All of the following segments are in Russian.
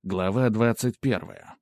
Глава 21.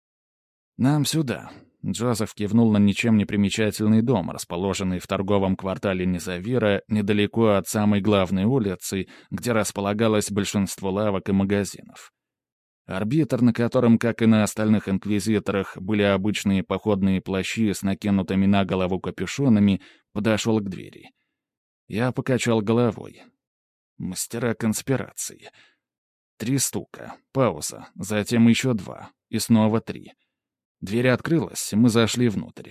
«Нам сюда». Джозеф кивнул на ничем не примечательный дом, расположенный в торговом квартале Низавира, недалеко от самой главной улицы, где располагалось большинство лавок и магазинов. Арбитр, на котором, как и на остальных инквизиторах, были обычные походные плащи с накинутыми на голову капюшонами, подошел к двери. Я покачал головой. Мастера конспирации. 3 стука, пауза, затем еще 2, и снова 3. Дверь открылась, и мы зашли внутрь.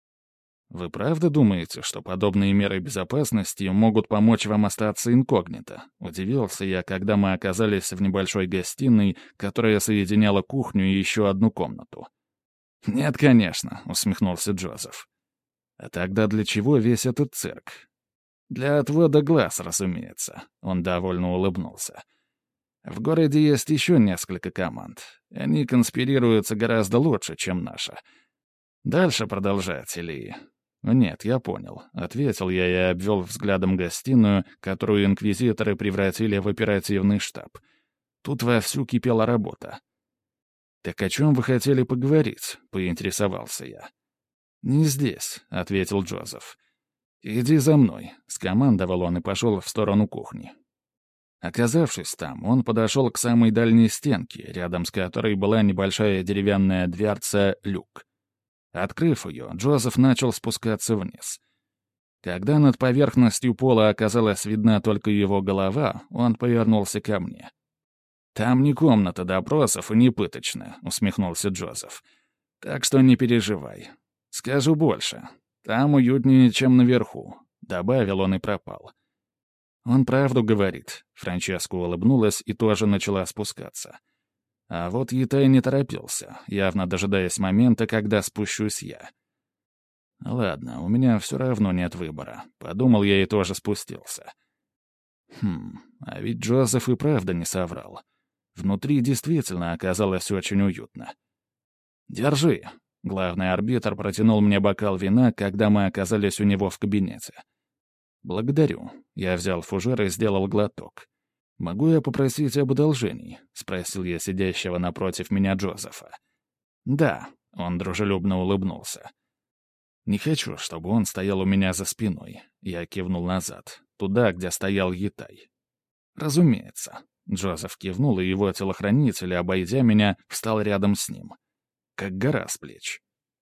«Вы правда думаете, что подобные меры безопасности могут помочь вам остаться инкогнито?» — удивился я, когда мы оказались в небольшой гостиной, которая соединяла кухню и еще одну комнату. «Нет, конечно», — усмехнулся Джозеф. «А тогда для чего весь этот цирк?» «Для отвода глаз, разумеется», — он довольно улыбнулся. В городе есть еще несколько команд. Они конспирируются гораздо лучше, чем наша. Дальше продолжать или... «Нет, я понял», — ответил я и обвел взглядом гостиную, которую инквизиторы превратили в оперативный штаб. Тут вовсю кипела работа. «Так о чем вы хотели поговорить?» — поинтересовался я. «Не здесь», — ответил Джозеф. «Иди за мной», — скомандовал он и пошел в сторону кухни. Оказавшись там, он подошел к самой дальней стенке, рядом с которой была небольшая деревянная дверца-люк. Открыв ее, Джозеф начал спускаться вниз. Когда над поверхностью пола оказалась видна только его голова, он повернулся ко мне. «Там не комната допросов и не пыточная», — усмехнулся Джозеф. «Так что не переживай. Скажу больше. Там уютнее, чем наверху», — добавил он и пропал. «Он правду говорит», — Франческа улыбнулась и тоже начала спускаться. А вот Етай не торопился, явно дожидаясь момента, когда спущусь я. «Ладно, у меня все равно нет выбора», — подумал я и тоже спустился. А ведь Джозеф и правда не соврал. Внутри действительно оказалось очень уютно. «Держи», — главный арбитр протянул мне бокал вина, когда мы оказались у него в кабинете. «Благодарю». Я взял фужер и сделал глоток. «Могу я попросить об одолжении?» — спросил я сидящего напротив меня Джозефа. «Да», — он дружелюбно улыбнулся. «Не хочу, чтобы он стоял у меня за спиной». Я кивнул назад, туда, где стоял Етай. «Разумеется». Джозеф кивнул, и его телохранитель, обойдя меня, встал рядом с ним. Как гора с плеч.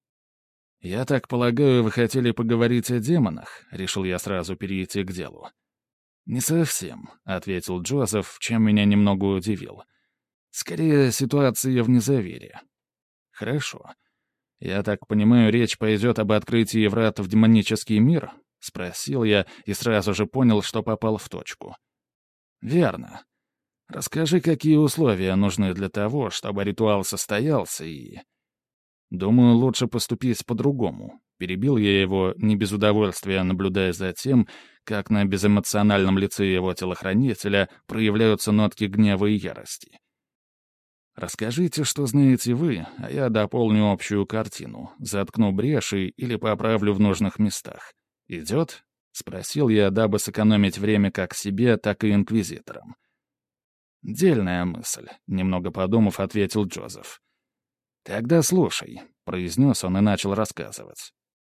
«Я так полагаю, вы хотели поговорить о демонах?» — решил я сразу перейти к делу. «Не совсем», — ответил Джозеф, чем меня немного удивил. «Скорее, ситуация в Низавере». «Хорошо. Я так понимаю, речь пойдет об открытии врат в демонический мир?» — спросил я и сразу же понял, что попал в точку. «Верно. Расскажи, какие условия нужны для того, чтобы ритуал состоялся и...» «Думаю, лучше поступить по-другому», — перебил я его, не без удовольствия наблюдая за тем, как на безэмоциональном лице его телохранителя проявляются нотки гнева и ярости. «Расскажите, что знаете вы, а я дополню общую картину, заткну бреши или поправлю в нужных местах. Идет?» — спросил я, дабы сэкономить время как себе, так и инквизиторам. «Дельная мысль», — немного подумав, ответил Джозеф. «Тогда слушай», — произнес он и начал рассказывать.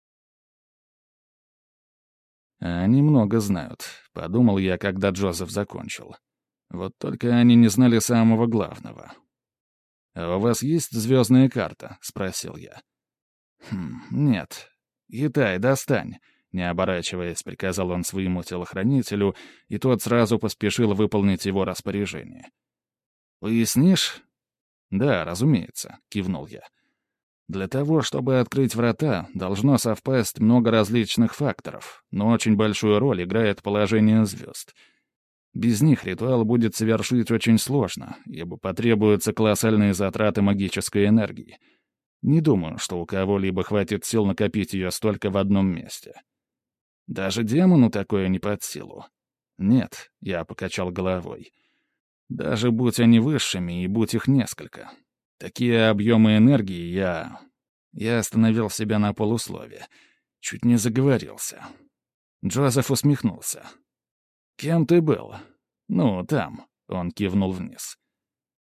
«Они много знают», — подумал я, когда Джозеф закончил. «Вот только они не знали самого главного». «А у вас есть звездная карта?» — спросил я. «Нет. Етай, достань», — не оборачиваясь, приказал он своему телохранителю, и тот сразу поспешил выполнить его распоряжение. «Пояснишь?» «Да, разумеется», — кивнул я. «Для того, чтобы открыть врата, должно совпасть много различных факторов, но очень большую роль играет положение звезд. Без них ритуал будет совершить очень сложно, ибо потребуются колоссальные затраты магической энергии. Не думаю, что у кого-либо хватит сил накопить ее столько в одном месте. Даже демону такое не под силу. Нет, я покачал головой. Даже будь они высшими и будь их несколько. Такие объемы энергии Я остановил себя на полуслове. Чуть не заговорился. Джозеф усмехнулся. «Кем ты был?» «Ну, там», — он кивнул вниз.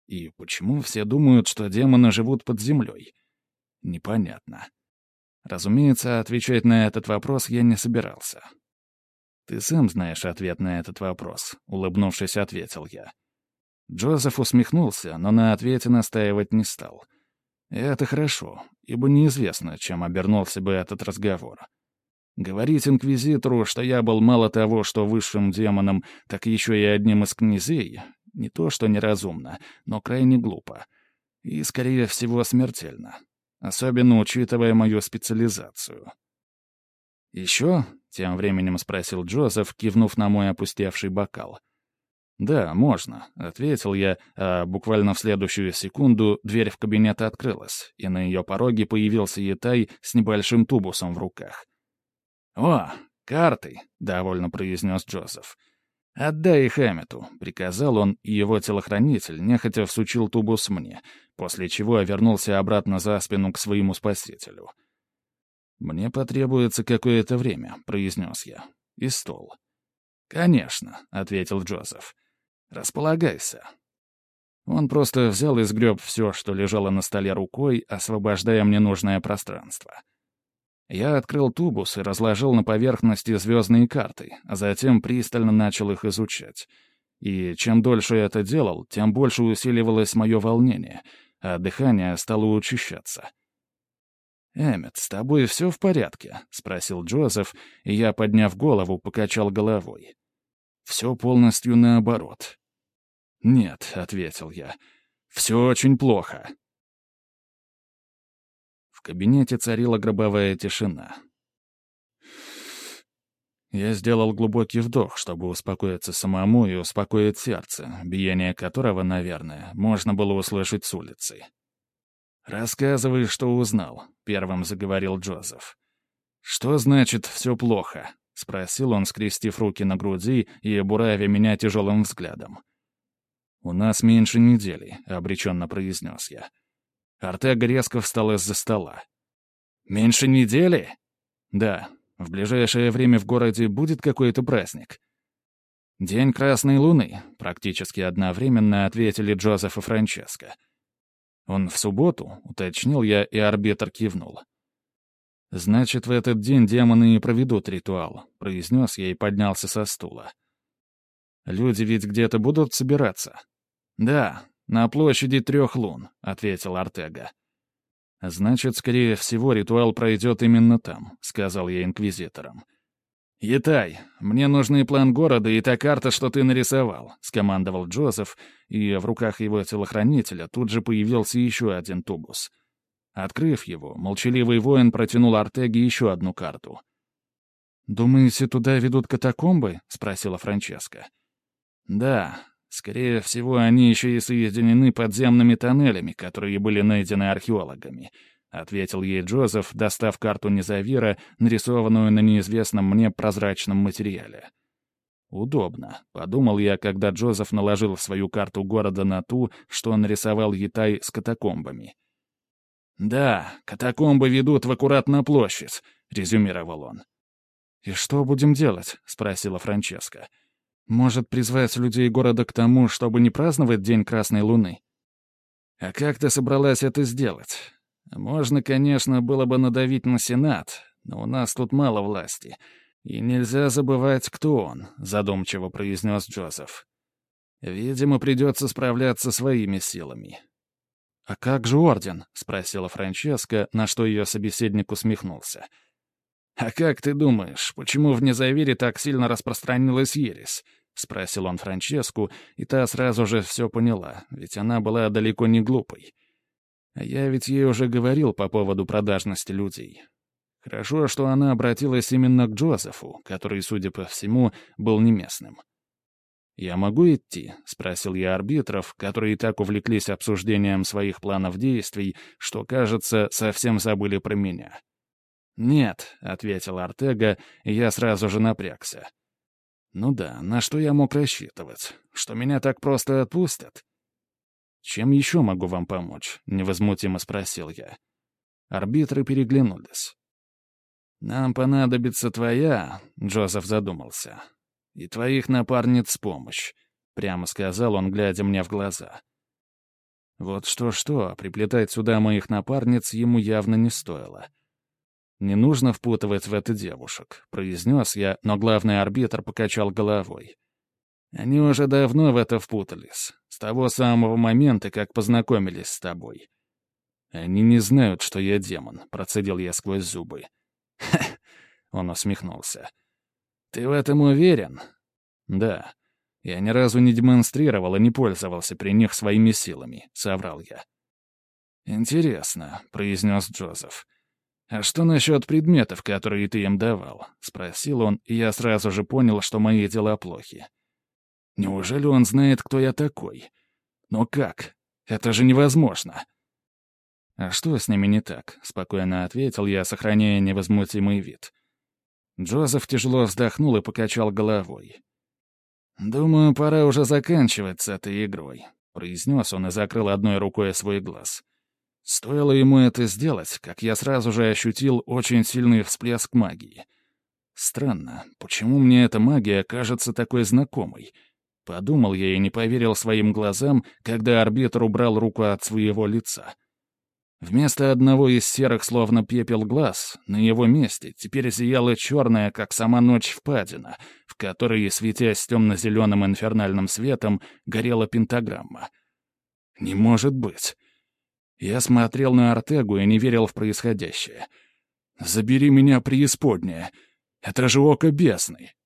И почему все думают, что демоны живут под землей? Непонятно. Разумеется, отвечать на этот вопрос я не собирался. «Ты сам знаешь ответ на этот вопрос», — улыбнувшись, ответил я. Джозеф усмехнулся, но на ответе настаивать не стал. Это хорошо, ибо неизвестно, чем обернулся бы этот разговор. Говорить инквизитору, что я был мало того, что высшим демоном, так еще и одним из князей, не то что неразумно, но крайне глупо. И, скорее всего, смертельно. Особенно учитывая мою специализацию. «Еще?» — тем временем спросил Джозеф, кивнув на мой опустевший бокал. «Да, можно», — ответил я, а буквально в следующую секунду дверь в кабинет открылась, и на ее пороге появился Етай с небольшим тубусом в руках. «О, карты!» — довольно произнес Джозеф. «Отдай их Эммету», — приказал он, и его телохранитель нехотя всучил тубус мне, после чего вернулся обратно за спину к своему спасителю. «Мне потребуется какое-то время», — произнес я. «И стол». «Конечно», — ответил Джозеф. «Располагайся». Он просто взял и сгреб все, что лежало на столе рукой, освобождая мне нужное пространство. Я открыл тубус и разложил на поверхности звездные карты, а затем пристально начал их изучать. И чем дольше я это делал, тем больше усиливалось мое волнение, а дыхание стало учащаться. «Эммет, с тобой все в порядке?» — спросил Джозеф, и я, подняв голову, покачал головой. «Все полностью наоборот». «Нет», — ответил я, — «все очень плохо». В кабинете царила гробовая тишина. Я сделал глубокий вдох, чтобы успокоиться самому и успокоить сердце, биение которого, наверное, можно было услышать с улицы. «Рассказывай, что узнал», — первым заговорил Джозеф. «Что значит «все плохо»?» — спросил он, скрестив руки на груди и буравя меня тяжелым взглядом. «У нас меньше недели», — обреченно произнес я. Артега резко встал из-за стола. «Меньше недели?» «Да. В ближайшее время в городе будет какой-то праздник». «День Красной Луны», — практически одновременно ответили Джозеф и Франческо. «Он в субботу?» — уточнил я, и арбитр кивнул. «Значит, в этот день демоны и проведут ритуал», — произнес я и поднялся со стула. «Люди ведь где-то будут собираться?» «Да, на площади 3 лун», — ответил Артега. «Значит, скорее всего, ритуал пройдет именно там», — сказал я инквизиторам. «Етай, мне нужны план города и та карта, что ты нарисовал», — скомандовал Джозеф, и в руках его телохранителя тут же появился еще один тубус. Открыв его, молчаливый воин протянул Артеге еще одну карту. «Думаете, туда ведут катакомбы?» — спросила Франческа. «Да, скорее всего, они еще и соединены подземными тоннелями, которые были найдены археологами», — ответил ей Джозеф, достав карту Незавира, нарисованную на неизвестном мне прозрачном материале. «Удобно», — подумал я, когда Джозеф наложил свою карту города на ту, что нарисовал Етай с катакомбами. «Да, катакомбы ведут в аккурат на площадь», — резюмировал он. «И что будем делать?» — спросила Франческа. «Может, призвать людей города к тому, чтобы не праздновать День Красной Луны?» «А как ты собралась это сделать? Можно, конечно, было бы надавить на Сенат, но у нас тут мало власти. И нельзя забывать, кто он», — задумчиво произнес Джозеф. «Видимо, придется справляться своими силами». «А как же орден?» — спросила Франческа, на что ее собеседник усмехнулся. «А как ты думаешь, почему в Незавире так сильно распространилась ересь?» — спросил он Франческу, и та сразу же все поняла, ведь она была далеко не глупой. А я ведь ей уже говорил по поводу продажности людей. Хорошо, что она обратилась именно к Джозефу, который, судя по всему, был не местным. «Я могу идти?» — спросил я арбитров, которые так увлеклись обсуждением своих планов действий, что, кажется, совсем забыли про меня. «Нет», — ответил Артега, и я сразу же напрягся. «Ну да, на что я мог рассчитывать? Что меня так просто отпустят?» «Чем еще могу вам помочь?» — невозмутимо спросил я. Арбитры переглянулись. «Нам понадобится твоя», — Джозеф задумался, — «и твоих напарниц помощь», — прямо сказал он, глядя мне в глаза. Вот что-что, приплетать сюда моих напарниц ему явно не стоило. «Не нужно впутывать в это девушек», — произнес я, но главный арбитр покачал головой. «Они уже давно в это впутались, с того самого момента, как познакомились с тобой». «Они не знают, что я демон», — процедил я сквозь зубы. «Ха!» — он усмехнулся. «Ты в этом уверен?» «Да. Я ни разу не демонстрировал и не пользовался при них своими силами», — соврал я. «Интересно», — произнес Джозеф. «А что насчет предметов, которые ты им давал?» — спросил он, и я сразу же понял, что мои дела плохи. «Неужели он знает, кто я такой? Но как? Это же невозможно!» «А что с ними не так?» — спокойно ответил я, сохраняя невозмутимый вид. Джозеф тяжело вздохнул и покачал головой. «Думаю, пора уже заканчивать с этой игрой», — произнес он и закрыл одной рукой свой глаз. Стоило ему это сделать, как я сразу же ощутил очень сильный всплеск магии. Странно, почему мне эта магия кажется такой знакомой? Подумал я и не поверил своим глазам, когда арбитр убрал руку от своего лица. Вместо одного из серых, словно пепел, глаз, на его месте теперь зияла черная, как сама ночь, впадина, в которой, светясь темно-зеленым инфернальным светом, горела пентаграмма. «Не может быть!» Я смотрел на Артегу и не верил в происходящее. «Забери меня, преисподняя! Это же око бесны!